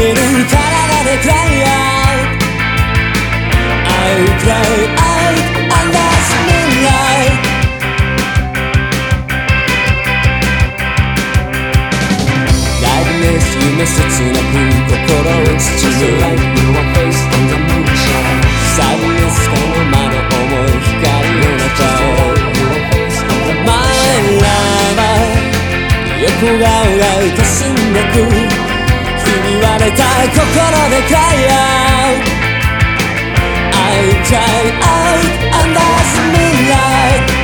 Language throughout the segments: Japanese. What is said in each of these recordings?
る体で Cry out I'll cry out under the moonlight Darkness 夢切なく心を包む Sadness このまま重い光の中へ My lover 横顔が霞んでくひび割れた心で Cry out I'll cry out under the moonlight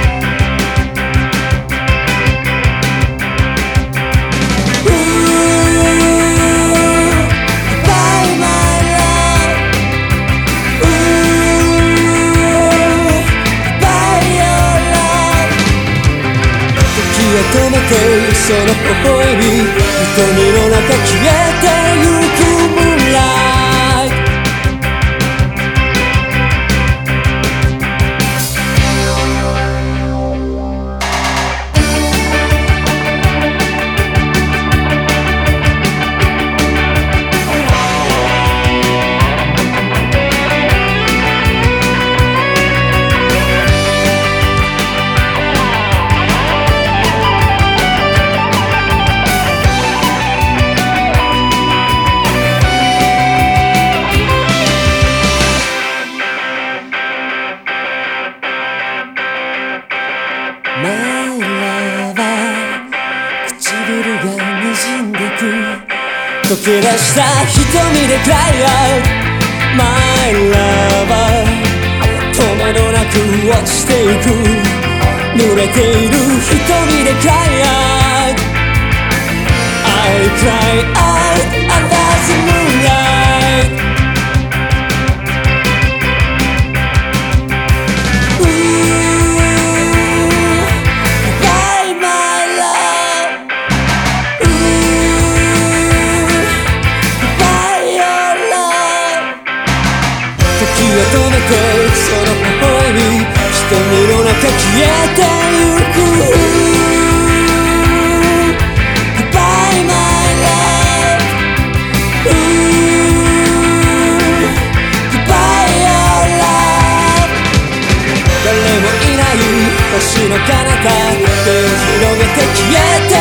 止めてその微笑み瞳の中消えてゆく Moonlight My lover 唇が滲んでく溶け出した瞳で Cry out My lover 止めどなく落ちてゆく濡れている瞳で Cry out I'll cry out under the moonlight止めてその微笑み瞳の中消えてゆく Goodbye my love Goodbye your love 誰もいない星の彼方手を広げて消えて